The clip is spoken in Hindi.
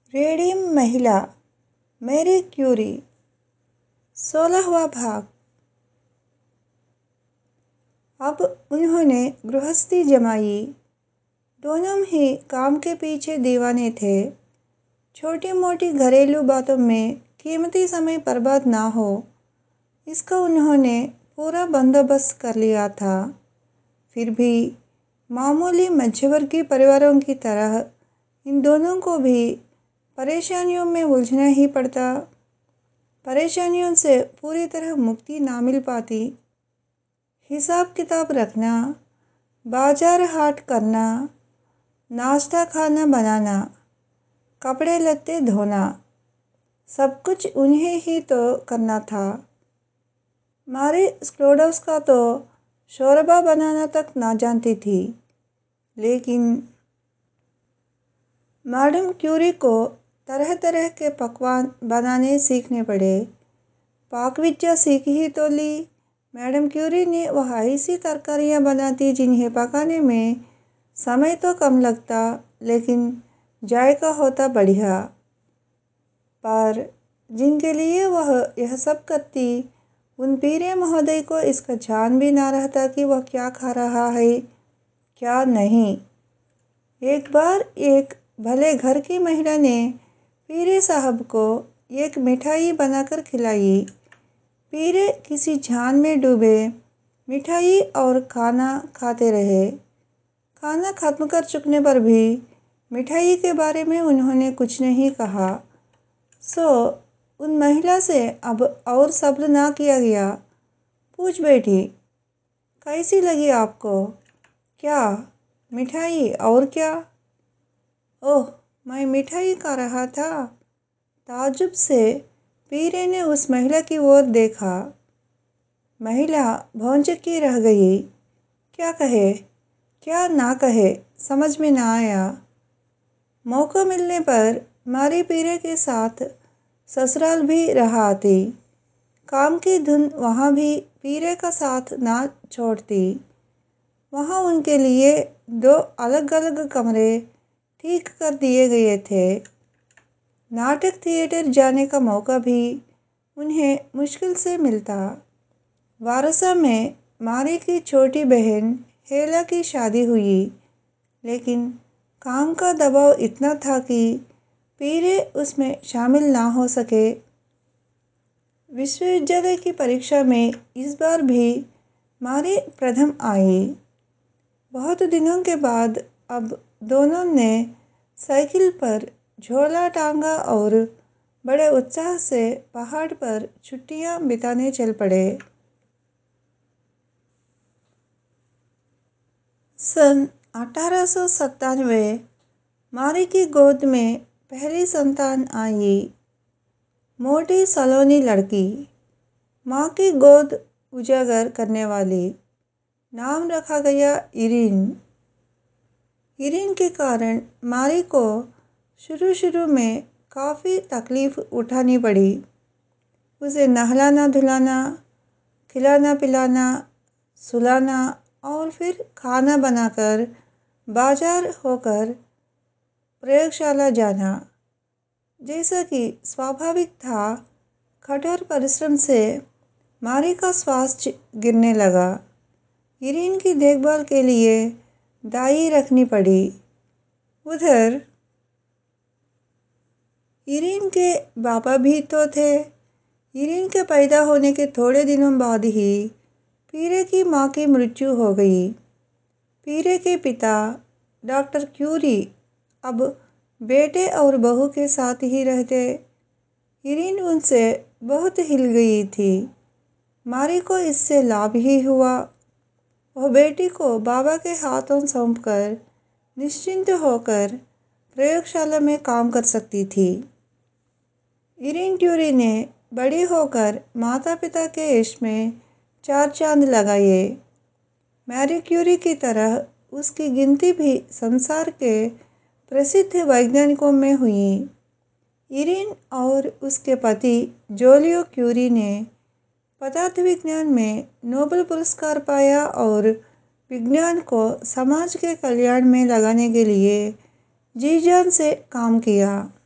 रेडियम महिला मैरी क्यूरी 16वां भाग। अब उन्होंने गृहस्थी जमाई। दोनों ही काम के पीछे दीवाने थे। छोटी मोटी घरेलू बातों में कीमती समय बर्बाद ना हो, इसका उन्होंने पूरा बंदोबस्त कर लिया था। फिर भी मामूली मध्यवर्गीय परिवारों की तरह इन दोनों को भी परेशानियों में उलझना ही पड़ता। परेशानियों से पूरी तरह मुक्ति ना मिल पाती। हिसाब किताब रखना, बाजार हाट करना, नाश्ता खाना बनाना, कपड़े लत्ते धोना, सब कुछ उन्हें ही तो करना था। मारी स्क्लोडोव्स्का तो शोरबा बनाना तक ना जानती थी, लेकिन मैडम क्यूरी को तरह तरह के पकवान बनाने सीखने पड़े। पाकविद्या सीख ही तो ली। मैडम क्यूरी ने वह ऐसी तरकारियां बनाती जिन्हें पकाने में समय तो कम लगता, लेकिन जायका होता बढ़िया। पर जिनके लिए वह यह सब करती, उन पीरे महोदय को इसका ध्यान भी ना रहता कि वह क्या खा रहा है, क्या नहीं। एक बार एक भले घर की महिला ने पीरे साहब को एक मिठाई बनाकर खिलाई। पीरे किसी ध्यान में डूबे मिठाई और खाना खाते रहे। खाना खत्म कर चुकने पर भी मिठाई के बारे में उन्होंने कुछ नहीं कहा। सो उन महिला से अब और सब्र ना किया गया। पूछ बैठी, कैसी लगी आपको? क्या मिठाई और क्या? ओह, मैं मिठाई खा रहा था। ताज्जुब से पीरे ने उस महिला की ओर देखा। महिला भौंचक्की रह गई। क्या कहे, क्या ना कहे, समझ में ना आया। मौका मिलने पर मारी पीरे के साथ ससुराल भी रहा आती। काम की धुन वहाँ भी पीरे का साथ ना छोड़ती। वहाँ उनके लिए 2 अलग अलग कमरे ठीक कर दिए गए थे। नाटक थिएटर जाने का मौका भी उन्हें मुश्किल से मिलता। वारसा में मारी की छोटी बहन हेला की शादी हुई, लेकिन काम का दबाव इतना था कि पीरे उसमें शामिल ना हो सके। विश्वविद्यालय की परीक्षा में इस बार भी मारी प्रथम आई। बहुत दिनों के बाद अब दोनों ने साइकिल पर झोला टांगा और बड़े उत्साह से पहाड़ पर छुट्टियां बिताने चल पड़े। सन 1897 मारी की गोद में पहली संतान आई। मोटी सलोनी लड़की, माँ की गोद उजागर करने वाली। नाम रखा गया इरीन। इरीन के कारण मारी को शुरू में काफ़ी तकलीफ उठानी पड़ी। उसे नहलाना धुलाना, खिलाना पिलाना, सुलाना और फिर खाना बनाकर बाजार होकर प्रयोगशाला जाना। जैसा कि स्वाभाविक था, कठोर परिश्रम से मारी का स्वास्थ्य गिरने लगा। इरीन की देखभाल के लिए दाई रखनी पड़ी। उधर इरीन के बाबा भी तो थे। इरीन के पैदा होने के थोड़े दिनों बाद ही पीरे की माँ की मृत्यु हो गई। पीरे के पिता डॉक्टर क्यूरी अब बेटे और बहू के साथ ही रहते। इरीन उनसे बहुत हिल गई थी। मारी को इससे लाभ ही हुआ। वह बेटी को बाबा के हाथों सौंपकर निश्चिंत होकर प्रयोगशाला में काम कर सकती थी। इरीन क्यूरी ने बड़ी होकर माता पिता के यश में 4 चांद लगाए। मैरी क्यूरी की तरह उसकी गिनती भी संसार के प्रसिद्ध वैज्ञानिकों में हुई। इरीन और उसके पति जोलियो क्यूरी ने पदार्थ विज्ञान में नोबेल पुरस्कार पाया और विज्ञान को समाज के कल्याण में लगाने के लिए जी जान से काम किया।